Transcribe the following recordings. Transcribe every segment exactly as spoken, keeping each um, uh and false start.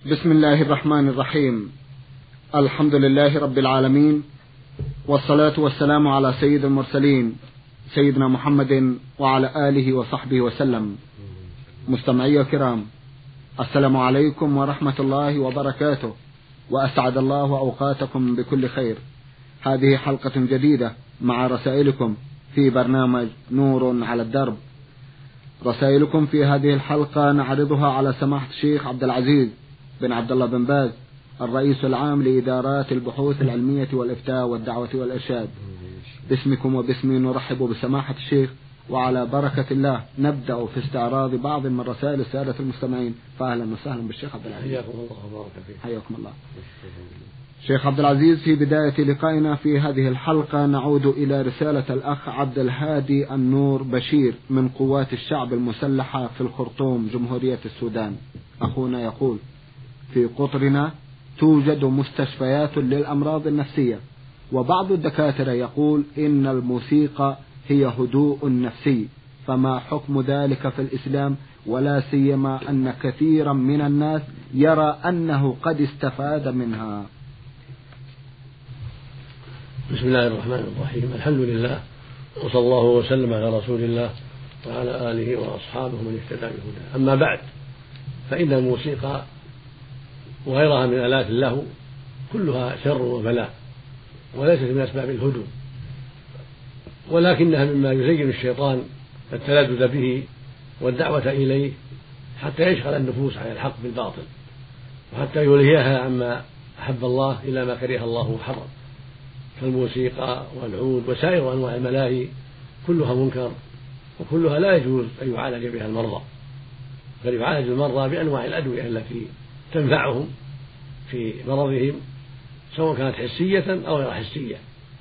بسم الله الرحمن الرحيم. الحمد لله رب العالمين، والصلاة والسلام على سيد المرسلين سيدنا محمد وعلى آله وصحبه وسلم. مستمعي الكرام، السلام عليكم ورحمة الله وبركاته، وأسعد الله أوقاتكم بكل خير. هذه حلقة جديدة مع رسائلكم في برنامج نور على الدرب. رسائلكم في هذه الحلقة نعرضها على سماحة الشيخ عبد العزيز بن عبد الله بن باز، الرئيس العام لإدارات البحوث العلمية والإفتاء والدعوة والإرشاد. باسمكم وباسمي نرحب بسماحة الشيخ، وعلى بركة الله نبدأ في استعراض بعض من رسائل السادة المستمعين. فأهلا وسهلا بالشيخ عبد العزيز. حياكم الله وبارك فيك. حياكم الله. شيخ عبد العزيز، في بداية لقائنا في هذه الحلقة نعود إلى رسالة الأخ عبد الهادي النور بشير من قوات الشعب المسلحة في الخرطوم جمهورية السودان. أخونا يقول: في قطرنا توجد مستشفيات للأمراض النفسية، وبعض الدكاترة يقول إن الموسيقى هي هدوء نفسي، فما حكم ذلك في الإسلام، ولا سيما أن كثيرا من الناس يرى أنه قد استفاد منها؟ بسم الله الرحمن الرحيم. الحمد لله، وصلى الله وسلم على رسول الله وعلى آله وأصحابه من اهتدى بهداه. أما بعد، فإن الموسيقى وغيرها من آلات اللهو كلها شر وبلاء، وليست من أسباب الهدوء، ولكنها مما يزين الشيطان التلذذ به والدعوة إليه حتى يشغل النفوس عن الحق بالباطل، وحتى يلهيها عما أحب الله إلى ما كره الله وحرم، كالموسيقى والعود وسائر أنواع الملاهي كلها منكر، وكلها لا يجوز أن يعالج بها المرضى، بل يعالج المرضى بأنواع الأدوية التي تنفعهم في مرضهم، سواء كانت حسية أو غير حسية.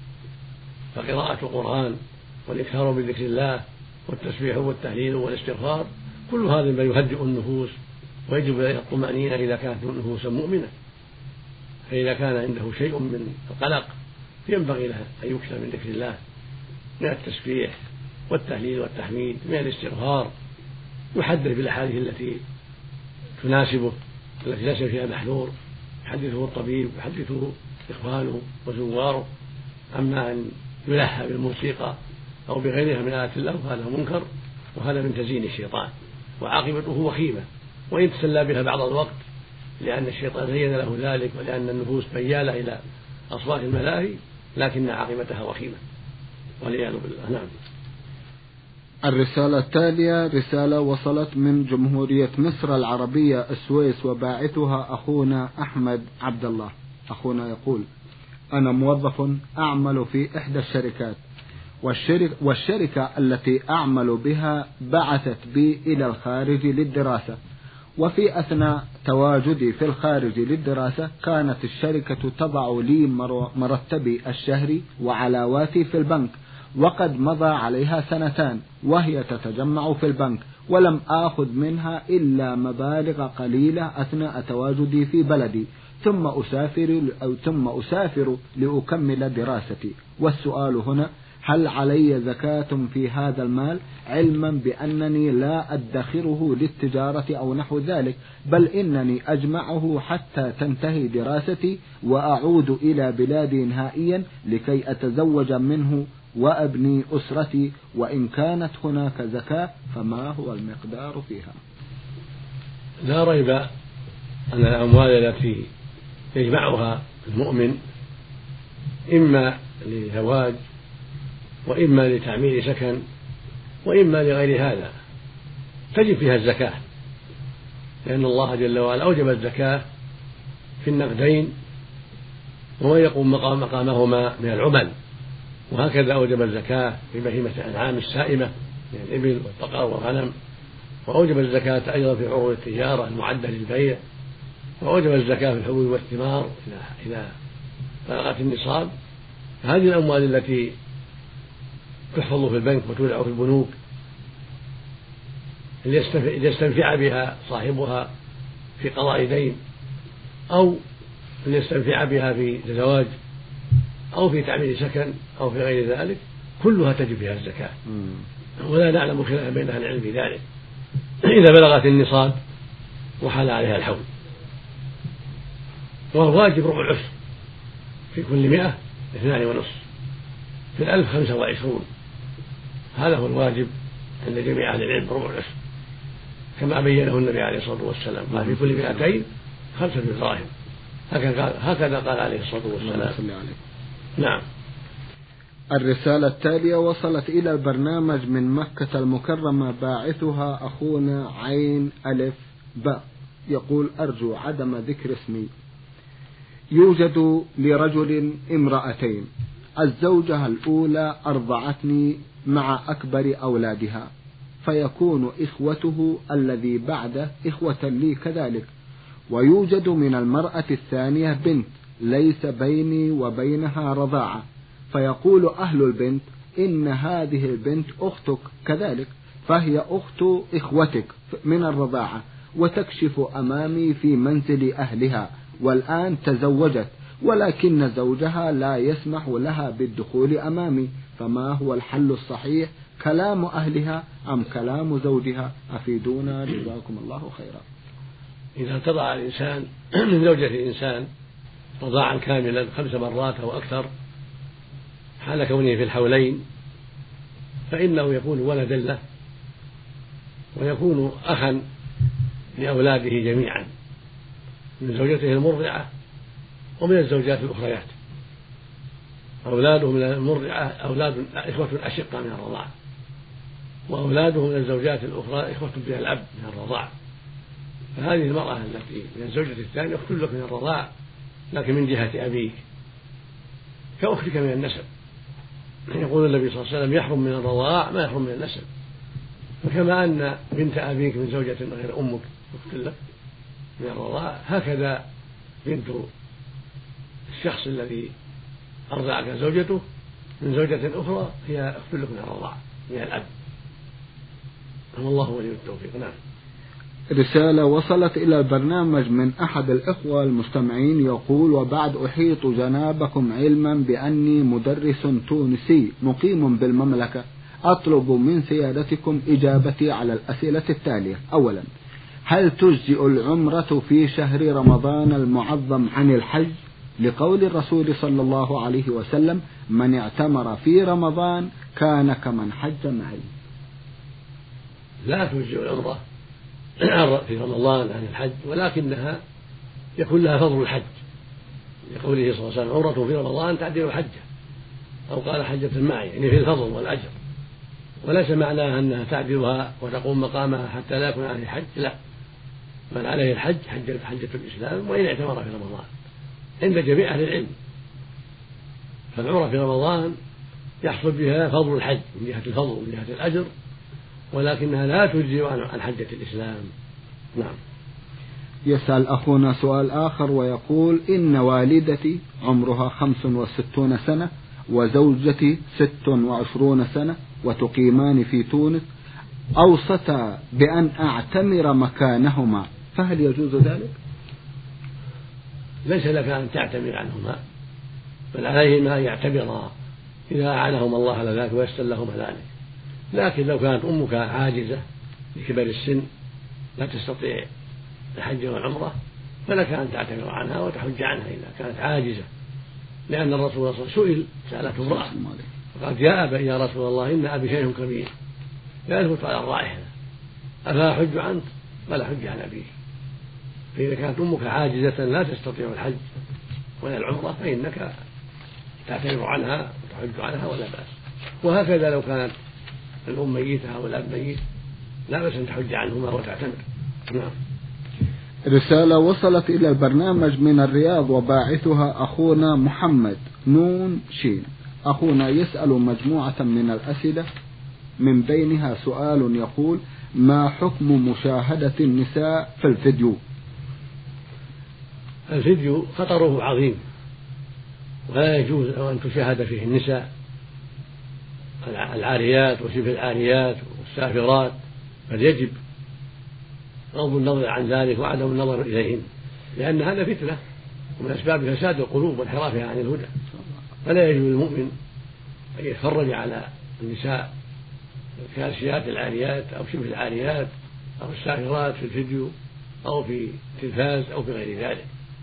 فقراءة القرآن والإكثار من ذكر الله والتسبيح والتهليل والاستغفار كل هذا ما يهدئ النفوس ويجب عليها الطمأنينة إذا كانت النفوس مؤمنة. فإذا كان عنده شيء من القلق ينبغي له أن يكثر من ذكر الله، من التسبيح والتهليل والتحميد، من الاستغفار، يحدث بالأحاديث التي تناسبه التي ليس فيها محذور، يحدثه الطبيب يحدثه إخوانه وزواره. أما أن يلهى بالموسيقى أو بغيرها من آلات الله هذا منكر، وهذا من تزيين الشيطان، وعاقبته وخيمة، وإن تسلى بها بعض الوقت لأن الشيطان زين له ذلك، ولأن النفوس ميالة إلى أصوات الملاهي، لكن عاقبتها وخيمة والعياذ بالله. نعم. الرسالة التالية رسالة وصلت من جمهورية مصر العربية السويس، وباعثها أخونا أحمد عبد الله. أخونا يقول: أنا موظف أعمل في إحدى الشركات، والشركة, والشركة التي أعمل بها بعثت بي إلى الخارج للدراسة، وفي أثناء تواجدي في الخارج للدراسة كانت الشركة تضع لي مرتبي الشهري وعلاواتي في البنك، وقد مضى عليها سنتان وهي تتجمع في البنك، ولم آخذ منها إلا مبالغ قليلة أثناء تواجدي في بلدي، ثم أسافر أو ثم أسافر لأكمل دراستي. والسؤال هنا: هل علي زكاة في هذا المال، علما بأنني لا أدخره للتجارة أو نحو ذلك، بل إنني أجمعه حتى تنتهي دراستي وأعود إلى بلادي نهائيا لكي أتزوج منه وأبني أسرتي، وإن كانت هناك زكاة فما هو المقدار فيها؟ لا ريب أن الأموال التي يجمعها المؤمن إما لزواج، وإما لتعمير سكن، وإما لغير هذا تجب فيها الزكاة، لأن الله جل وعلا أوجب الزكاة في النقدين وما يقوم مقام مقامهما من العمل، وهكذا أوجب الزكاة في بهيمة الأنعام السائمة من الإبل والبقر والغنم، وأوجب الزكاة أيضا في عروض التجارة المعدة للبيع، وأوجب الزكاة في الحبوب والثمار إذا بلغت النصاب. هذه الأموال التي تحفظ في البنك وتودع في البنوك ليستنفع بها صاحبها في قضاء دين، أو ليستنفع بها في زواج، أو في تعمير سكن، أو في غير ذلك، كلها تجب فيها الزكاة، ولا نعلم خلافا بين أهل العلم في ذلك إذا بلغت النصاب وحال عليها الحول. والواجب ربع العشر، في كل مئة اثنان ونصف، في الألف خمسة وعشرون. هذا هو الواجب عند جميع أهل العلم، ربع العشر، كما بينه النبي عليه الصلاة والسلام، قال في كل مئتين خمسة دراهم، هكذا قال عليه الصلاة والسلام. نعم. الرسالة التالية وصلت إلى البرنامج من مكة المكرمة، باعثها أخونا عين ألف باء، يقول: أرجو عدم ذكر اسمي. يوجد لرجل امرأتين، الزوجة الأولى أرضعتني مع أكبر أولادها، فيكون إخوته الذي بعده إخوة لي كذلك. ويوجد من المرأة الثانية بنت ليس بيني وبينها رضاعة، فيقول أهل البنت إن هذه البنت أختك كذلك، فهي أخت إخوتك من الرضاعة، وتكشف أمامي في منزل أهلها، والآن تزوجت، ولكن زوجها لا يسمح لها بالدخول أمامي، فما هو الحل الصحيح؟ كلام أهلها أم كلام زوجها؟ أفيدونا جزاكم الله خيرا. إذا ارتضع الإنسان من زوجة إنسان رضاعا كاملا خمس مرات أو أكثر حال كونه في الحولين، فإنه يكون ولدا له، ويكون أخا لأولاده جميعا من زوجته المرضعة ومن الزوجات الأخريات. أولاده من المرضعة أولاد إخوة أشقة من الرضاعة، وأولاده من الزوجات الأخرى إخوة بها الأب من الرضاعة. فهذه المرأة التي من الزوجة الثانية أخت لك من الرضاعة، لكن من جهة أبيك كأختك من النسب. يقول النبي صلى الله عليه وسلم: يحرم من الرضاع ما يحرم من النسب. فكما أن بنت أبيك من زوجة غير أمك أخت لك من الرضاعة، هكذا بنت الشخص الذي أرضعك زوجته من زوجة أخرى هي أخت لك من الرضاعة من الأب. الله ولي التوفيق. نعم. رسالة وصلت إلى البرنامج من أحد الإخوة المستمعين، يقول: وبعد أحيط جنابكم علما بأني مدرس تونسي مقيم بالمملكة، أطلب من سيادتكم إجابتي على الأسئلة التالية. أولا، هل تجزئ العمرة في شهر رمضان المعظم عن الحج؟ لقول الرسول صلى الله عليه وسلم: من اعتمر في رمضان كان كمن حج معي. لا تجزئ العمرة في رمضان عن الحج، ولكنها يكون لها فضل الحج، لقوله صلى الله عليه وسلم: عمرة في رمضان تعدل الحجة، أو قال حجة معي، يعني في الفضل والأجر. وليس معناها أنها تعدلها وتقوم مقامها حتى لا يكون عليه الحج، لا، من عليه الحج حجة حجة الإسلام وإن اعتمر في رمضان عند جميع أهل العلم. فالعمرة في رمضان يحصل بها فضل الحج من جهة الفضل ومن جهة الأجر، ولكنها لا تجزي عن حجة الإسلام. نعم. يسأل أخونا سؤال آخر ويقول: إن والدتي عمرها خمس وستون سنة وزوجتي ست وعشرون سنة وتقيمان في تونس، أوصتا بأن أعتمر مكانهما، فهل يجوز ذلك؟ ليس لك أن تعتمر عنهما، بل عليهما أن يعتبرا إذا أعانهما الله على ذلك ويسر لهما ذلك. لكن لو كانت أمك عاجزة لكبر السن لا تستطيع الحج والعمرة، فلك أن تعتمر عنها وتحج عنها إذا كانت عاجزة، لأن الرسول صلى الله عليه وسلم سئل سألته امرأة فقالت: يا أبا يا رسول الله إن أبي شيخ كبير لا يثبت على الرائحة، أفأحج عنك؟ قال: حج عن أبيه. فإذا كانت أمك عاجزة لا تستطيع الحج ولا العمرة فإنك تعتمر عنها وتحج عنها ولا بأس. وهكذا لو كانت الأم ميتة أو الأب ميت لا بأس أن تحج عنهما وتعتمر. نعم. رسالة وصلت إلى البرنامج من الرياض وباعثها أخونا محمد نون شين. أخونا يسأل مجموعة من الأسئلة، من بينها سؤال يقول: ما حكم مشاهدة النساء في الفيديو؟ الفيديو خطره عظيم، ولا يجوز أن تشاهد فيه النساء العاريات وشبه العاريات والسافرات، بل يجب غض النظر عن ذلك وعدم النظر إليهن، لأن هذا فتنة ومن أسباب فساد القلوب وانحرافها عن الهدى. فلا يجوز للمؤمن أن يتفرج على النساء الكاسيات العاريات أو شبه العاريات أو السافرات في الفيديو أو في التلفاز أو في غير ذلك،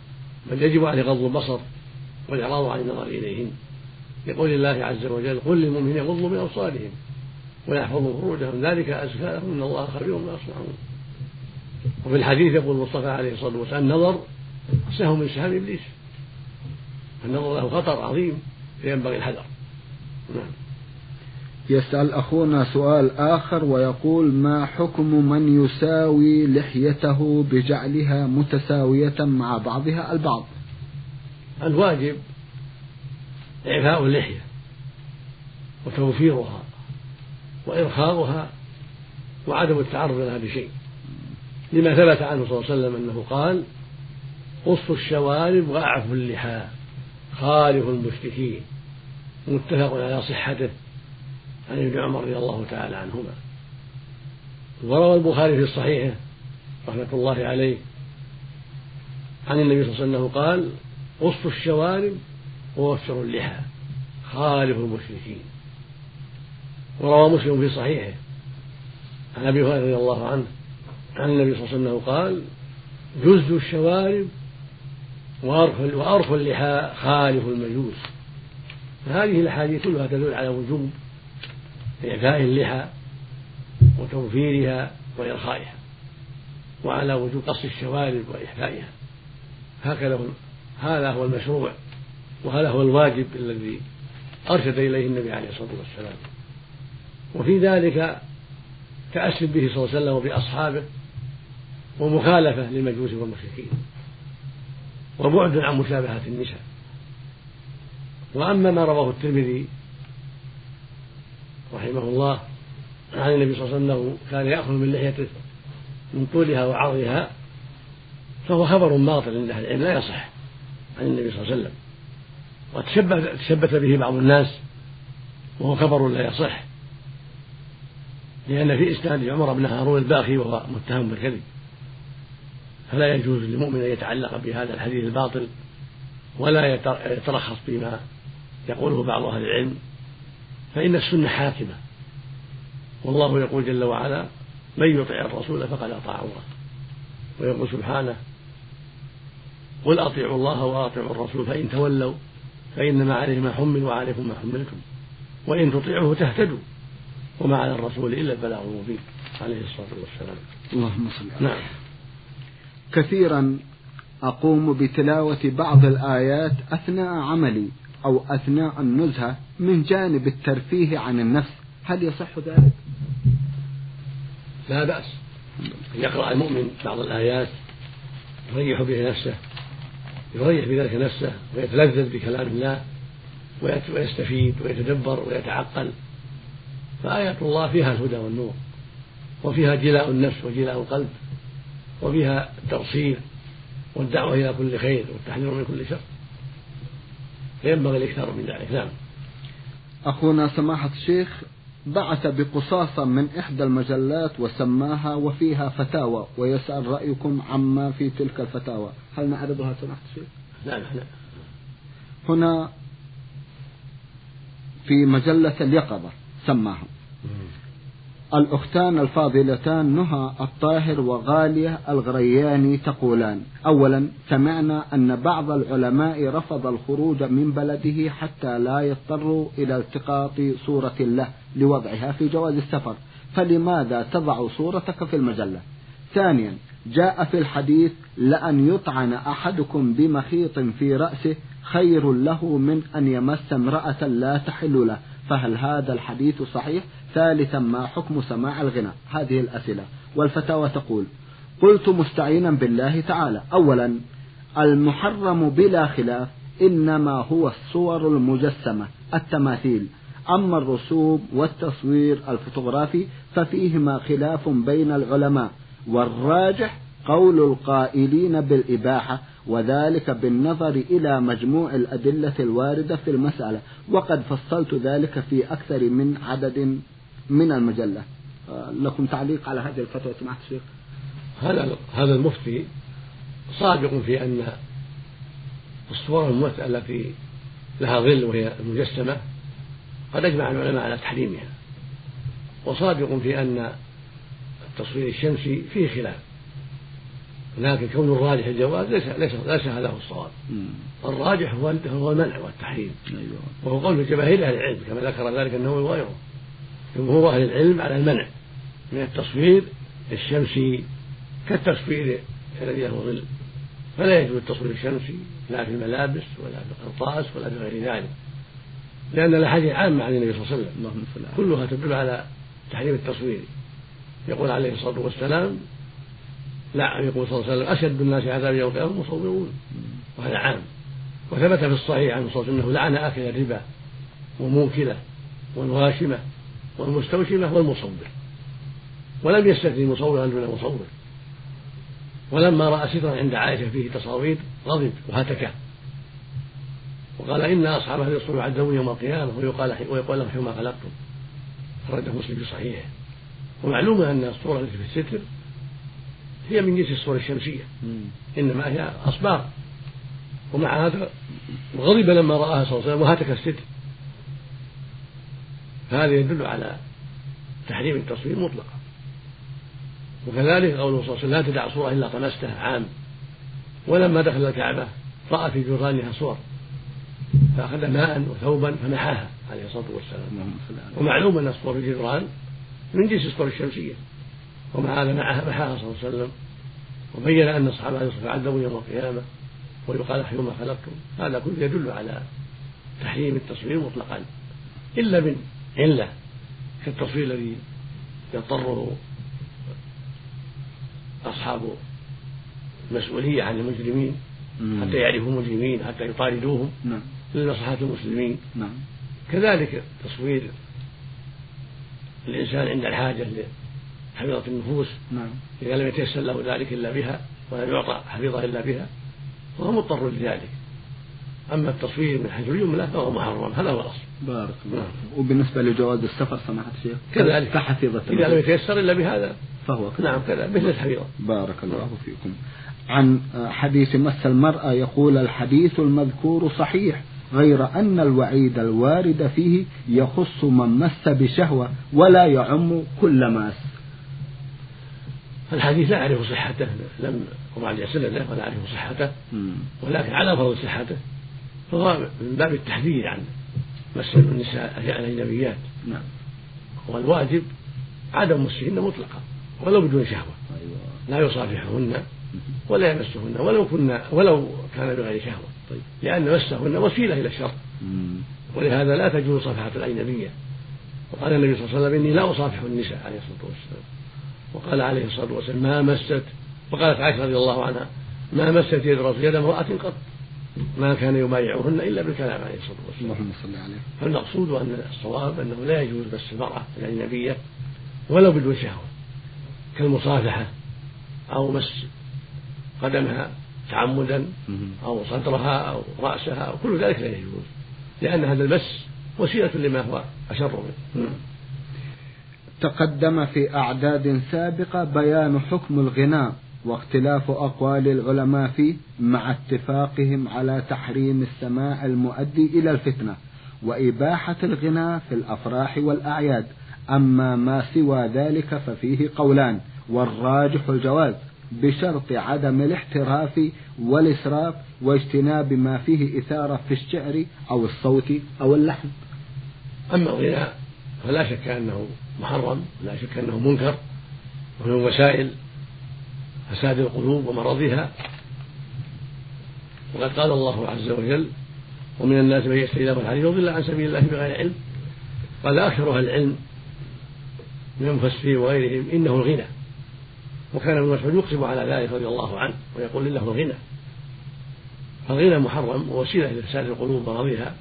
بل يجب عليه غض البصر والإعراض عن النظر إليهن، لقول الله عز وجل: قل للمؤمنين يغضوا من أبصارهم ويحفظوا فروجهم ذلك أزكى لهم إن الله خبير بما يصنعون. وفي الحديث يقول المصطفى عليه الصلاة والسلام: النظر سهم من سهام إبليس، النظر له خطر عظيم فينبغي الحذر. نعم. يسأل أخونا سؤال آخر ويقول: ما حكم من يساوي لحيته بجعلها متساوية مع بعضها البعض؟ الواجب إعفاء اللحية وتوفيرها وإرخاؤها وعدم التعرض لها بشيء، لما ثبت عنه صلى الله عليه وسلم أنه قال: قصوا الشوارب وأعفوا اللحى خالفوا المشركين، متفق على صحته عن ابن عمر رضي الله تعالى عنهما. وروى البخاري في صحيحه رحمة الله عليه عن النبي صلى الله عليه وسلم قال: قصوا الشوارب ووفروا اللحى خالفوا المشركين. وروى مسلم في صحيحه عن ابي هريره رضي الله عنه عن النبي صلى الله عليه وسلم قال: جزوا الشوارب وأرخوا اللحى خالفوا المجوس. هذه الأحاديث كلها تدل على وجوب إعفاء اللحى وتوفيرها وإرخائها، وعلى وجوب قص الشوارب وإحفائها. هكذا هذا هو المشروع وهذا هو الواجب الذي أرشد إليه النبي عليه الصلاة والسلام، وفي ذلك تأسف به صلى الله عليه وسلم وبأصحابه ومخالفة للمجوس والمشركين وبعد عن مشابهة النساء. وأما ما رواه الترمذي رحمه الله عن النبي صلى الله عليه وسلم أنه كان يأخذ من لحيته من طولها وعرضها، فهو خبر باطل عند أهل العلم لا يصح عن النبي صلى الله عليه وسلم، وتشبث به بعض الناس وهو خبر لا يصح، لأن في إسناد عمر بن هارون الباخي وهو متهم بالكذب، فلا يجوز للمؤمن أن يتعلق بهذا الحديث الباطل ولا يترخص بما يقوله بعض أهل العلم، فإن السنة حاكمة، والله يقول جل وعلا: من يطع الرسول فقد أطاع الله. ويقول سبحانه: قل أطيعوا الله وأطيعوا الرسول فإن تولوا فإنما عليه ما حمل وعليكم ما حملتم وإن تطيعوه تهتدوا وما على الرسول إلا البلاغ المبين عليه الصلاة والسلام. اللهم صل على. نعم. كثيرا أقوم بتلاوة بعض الآيات أثناء عملي أو أثناء النزهة من جانب الترفيه عن النفس، هل يصح ذلك؟ لا بأس يقرأ المؤمن بعض الآيات يريح بها نفسه، يريح بذلك نفسه ويتلذذ بكلام الله ويستفيد ويتدبر ويتعقل. فآيات الله فيها الهدى والنور، وفيها جلاء النفس وجلاء القلب، وفيها التبصير والدعوة إلى كل خير والتحذير من كل شر، فينبغي الاكثار من ذلك. نعم. أخونا سماحة الشيخ بعث بقصاصة من إحدى المجلات وسماها وفيها فتاوى، ويسأل رأيكم عما في تلك الفتاوى، هل نعرضها سماحة الشيخ؟ لا لا. هنا في مجلة اليقظة سماها: الأختان الفاضلتان نهى الطاهر وغالية الغرياني تقولان: أولا، سمعنا أن بعض العلماء رفض الخروج من بلده حتى لا يضطروا إلى التقاط صورة له لوضعها في جواز السفر، فلماذا تضع صورتك في المجلة؟ ثانيا، جاء في الحديث: لأن يطعن أحدكم بمخيط في رأسه خير له من أن يمس امرأة لا تحل له، فهل هذا الحديث صحيح؟ ثالثا، ما حكم سماع الغناء؟ هذه الأسئلة. والفتاوى تقول: قلت مستعينا بالله تعالى: أولا، المحرم بلا خلاف إنما هو الصور المجسمة التماثيل، أما الرسوم والتصوير الفوتوغرافي ففيهما خلاف بين العلماء، والراجح قول القائلين بالإباحة، وذلك بالنظر إلى مجموع الأدلة الواردة في المسألة، وقد فصلت ذلك في أكثر من عدد من المجلة. لكم تعليق على هذه الفتوى سماحة الشيخ؟ هذا هذا المفتي صادق في أن الصور الممثلة التي لها ظل وهي المجسمة قد أجمع العلماء على تحريمها، وصادق في أن التصوير الشمسي فيه خلاف، لكن كون الراجح الجواز ليس ليس ليس هذا هو الصواب. الراجح هو هو المنع والتحريم، وهو قول جماهير اهل العلم كما ذكر ذلك النووي وغيره. جمهور اهل العلم على المنع من التصوير الشمسي كالتصوير الذي له ظل، فلا يجوز التصوير الشمسي لا في الملابس ولا في القرطاس ولا في غير ذلك، لأن الأحاديث عامة عن النبي صلى الله عليه وسلم كلها تدل على تحريم التصوير. يقول عليه الصلاة والسلام لا يقول صلى الله عليه وسلم أشد الناس عذابا يوم القيامة المصورون، وهذا عام. وثبت في الصحيح عن صلى الله عليه وسلم أنه لعن آكل الربا وموكله والواشمة والمستوشمة والمصور، ولم يستثني مصورا دون مصور. ولما رأى سترا عند عائشة فيه تصاوير غضب وهتكه وقال إن أصحاب هذه الصور يعذبون يوم القيامة ويقال ويقال لهم حما خلقتم، خرجه مسلم في صحيحه. ومعلوم أن الصورة التي في الستر هي من جنس الصور الشمسية، إنما هي أصباغ. ومع هذا غضب لما رآها صلى الله عليه وسلم وهتك الستر، فهذا يدل على تحريم التصوير مطلقا. وكذلك قوله صلى الله عليه وسلم لا تدع صورة إلا طمستها عام. ولما دخل الكعبة رأى في جدرانها صور فأخذ ماء وثوبا فمحاها عليه الصلاة والسلام. ومعلوم أن الصور في الجدران من جنس الصور الشمسية، ومع هذا محاها صلى الله عليه وسلم وبين أن أصحاب هذه الصور يعذبون يوم القيامة ويقال أحيوا ما خلقتم. هذا كله يدل على تحريم التصوير مطلقا، إلا من علة كالتصوير الذي يضطره أصحاب المسؤولية عن المجرمين حتى يعرفوا المجرمين حتى يطاردوهم لمصلحة المسلمين. نعم. كذلك تصوير الإنسان عند الحاجة لحفيظة النفوس، نعم. إذا لم يتيسر له ذلك إلا بها ولم يعطى حفيظة إلا بها فهو مضطر لذلك. أما التصوير من حيث الجملة فهو محرم، هذا هو الأصل. بارك الله. وبالنسبة لجواز السفر سماحة الشيخ كذلك كحفيظة إذا لم يتيسر إلا بهذا فهو كذلك. نعم كذا مثل الحفيظة. بارك الله فيكم. عن حديث مس المرأة يقول الحديث المذكور صحيح، غير أن الوعيد الوارد فيه يخص من مس بشهوة ولا يعم كل ماس. الحديث لا أعرف صحته، لم أضع لي سنده ولا أعرف صحته، ولكن على فرض صحته فهو من باب التحذير عن مس النساء الأجنبيات. نعم. والواجب عدم مسهن مطلقا ولو بدون شهوة، لا يصافحهن ولا يمسهن ولو كنا ولو كان بغير شهوة، طيب. لأن مسهن وسيلة إلى الشر، ولهذا لا تجوز صفحة الأجنبية. وقال النبي صلى الله عليه وسلم إني لا أصافح النساء عليه الصلاة والسلام. وقال عليه الصلاة والسلام ما مست، وقالت عائشة رضي الله عنها ما مست يد رسول يد امرأة قط ما كان يبايعهن إلا بالكلام عليه الصلاة والسلام. اللهم صل عليه. فالمقصود أن الصواب أنه لا يجوز مس المرأة الأجنبية ولو بدون شهوة، كالمصافحة أو مس قدمها تعمدا أو صدرها أو رأسها أو كل ذلك لا يجوز، لأن هذا المس وسيلة لما هو أشر منه. تقدم في أعداد سابقة بيان حكم الغناء واختلاف أقوال العلماء فيه مع اتفاقهم على تحريم السماع المؤدي إلى الفتنة وإباحة الغناء في الأفراح والأعياد. أما ما سوى ذلك ففيه قولان، والراجح الجواز بشرط عدم الاحتراف والإسراف واجتناب ما فيه إثارة في الشعر أو الصوت أو اللحن. أما الغناء فلا شك أنه محرم، لا شك أنه منكر، ومن وسائل فساد القلوب ومرضها. وقد قال الله عز وجل ومن الناس من يشتري له الحديث ويضل عن سبيل الله بغير علم. قال أكثر أهل العلم من المفسرين وغيرهم إنه الغنى، وكان ابن مسعود يقسم على ذلك رضي الله عنه ويقول له الغنى. فالغنى محرم ووسيلة لفساد القلوب ومرضها،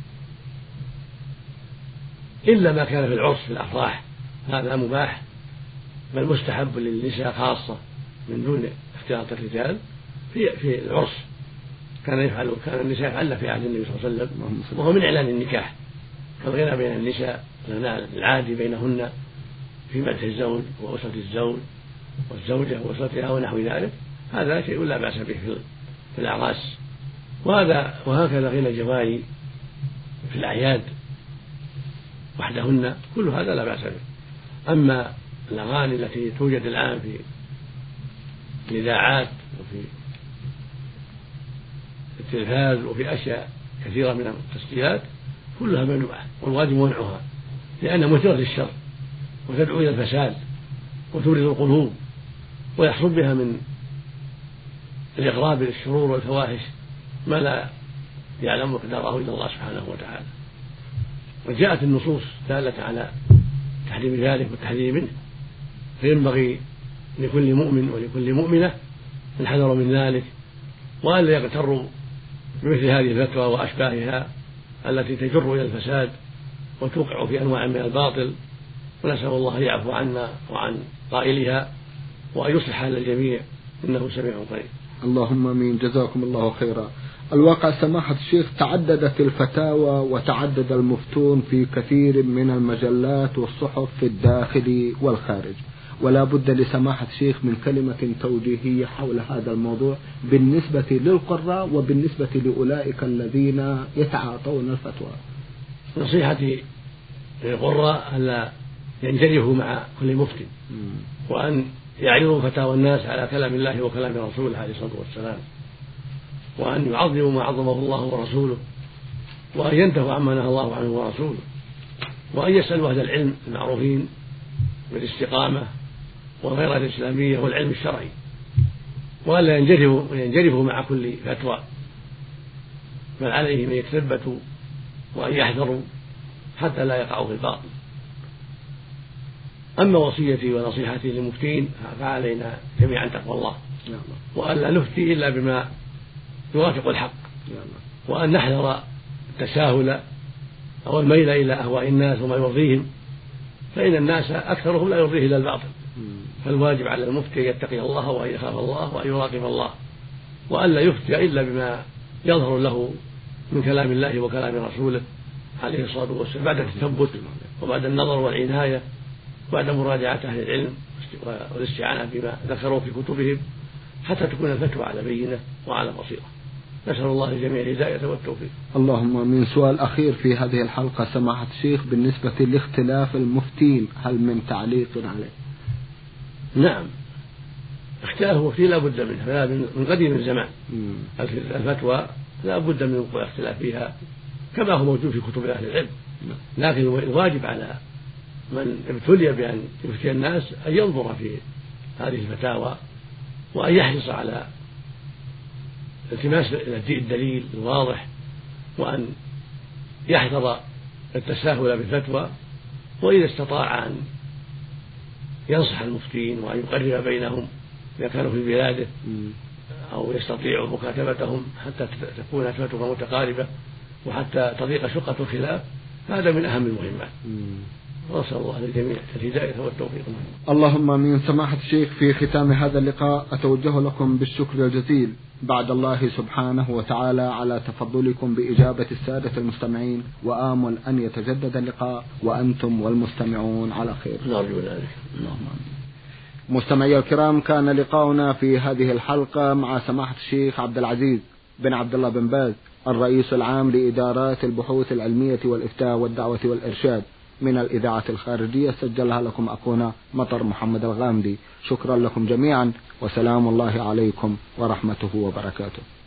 إلا ما كان في العرس في الأفراح هذا مباح بل مستحب للنساء خاصة من دون اختلاط الرجال. في في العرس كان يفعل كان النساء يفعلن في عهد النبي صلى الله عليه وسلم، وهو من إعلان النكاح كالغنى بين النساء العادي بينهن في مدح الزوج وأسرة الزوج والزوجة وأسرتها ونحو ذلك. هذا شيء لا بأس به في الأعراس، وهذا وهكذا غنى الجواري في الأعياد وحدهن كل هذا لا بأس به. أما الأغاني التي توجد الآن في الإذاعات وفي التلفاز وفي أشياء كثيرة من التسجيلات كلها ممنوعة، والواجب منعها لأنها مثيرة للشر وتدعو إلى الفساد وتورد القلوب، ويحصل بها من الإغراب للشرور والفواحش ما لا يعلم مقداره إلا الله سبحانه وتعالى. وجاءت النصوص دالة على تحريم ذلك والتحذير منه، فينبغي لكل مؤمن ولكل مؤمنة الحذر من ذلك، وألا يغتروا بمثل هذه الفتوى وأشباهها التي تجر إلى الفساد وتوقع في أنواع من الباطل، ونسأل الله أن يعفو عنا وعن قائلها وأن يصلح حال الجميع، إنه سميع قريب. اللهم امين، جزاكم الله خيرا. الواقع سماحة الشيخ تعددت الفتاوى وتعدد المفتون في كثير من المجلات والصحف في الداخل والخارج، ولا بد لسماحة الشيخ من كلمة توجيهية حول هذا الموضوع بالنسبة للقراء وبالنسبة لأولئك الذين يتعاطون الفتوى. نصيحتي للقراء ألا ينجرفوا مع كل مفتي، وأن يعرضوا فتاوى الناس على كلام الله وكلام رسوله عليه الصلاة والسلام، وأن يعظموا ما عظمه الله ورسوله، وأن ينتهوا عما نهى الله عنه ورسوله، وأن يسألوا أهل العلم المعروفين بالاستقامة والغيرة الإسلامية والعلم الشرعي، وألا ينجرفوا ينجرفوا مع كل فتوى، بل عليهم أن يتثبتوا وأن يحذروا حتى لا يقعوا في الباطل. أما وصيتي ونصيحتي للمفتين فعلينا جميعا تقوى الله، وألا نفتي إلا بما يوافق الحق، وأن نحذر التساهل أو الميل إلى أهواء الناس وما يرضيهم، فإن الناس أكثرهم لا يرضيه إلا الباطل، فالواجب على المفتي أن يتقي الله وأن يخاف الله وأن يراقب الله، وألا يفتي إلا بما يظهر له من كلام الله وكلام رسوله عليه الصلاة والسلام، بعد التثبت وبعد النظر والعناية وبعد مراجعة أهل العلم والاستعانة بما ذكروا في كتبهم، حتى تكون الفتوى على بينة وعلى بصيرة. نسأل الله للجميع الهداية والتوفيق. اللهم من سؤال أخير في هذه الحلقة سماحة الشيخ بالنسبة لاختلاف المفتين، هل من تعليق عليه؟ نعم، اختلاف المفتي لا بد منه من قديم الزمان، الفتوى لا بد من وقوع اختلاف فيها كما هو موجود في كتب أهل العلم، لكن الواجب على من ابتلي بأن يفتي الناس أن ينظر في هذه الفتاوى وأن يحرص على التماس الدليل الواضح، وأن يحذر التساهل بالفتوى، وإذا استطاع أن ينصح المفتين وأن يقرب بينهم إذا كانوا في بلاده أو يستطيع مكاتبتهم حتى تكون فتوى متقاربة وحتى تضيق شقة الخلاف، هذا من أهم المهمات. ونسأل الله للجميع الهداية والتوفيق. اللهم امين. سماحة الشيخ، في ختام هذا اللقاء أتوجه لكم بالشكر الجزيل بعد الله سبحانه وتعالى على تفضلكم بإجابة السادة المستمعين، وآمل أن يتجدد اللقاء وأنتم والمستمعون على خير. نرجو ذلك. اللهم امين. مستمعي الكرام، كان لقاؤنا في هذه الحلقة مع سماحة الشيخ عبد العزيز بن عبد الله بن باز، الرئيس العام لإدارات البحوث العلمية والإفتاء والدعوة والإرشاد من الإذاعة الخارجية، سجلها لكم أخونا مطر محمد الغامدي. شكرا لكم جميعا، وسلام الله عليكم ورحمته وبركاته.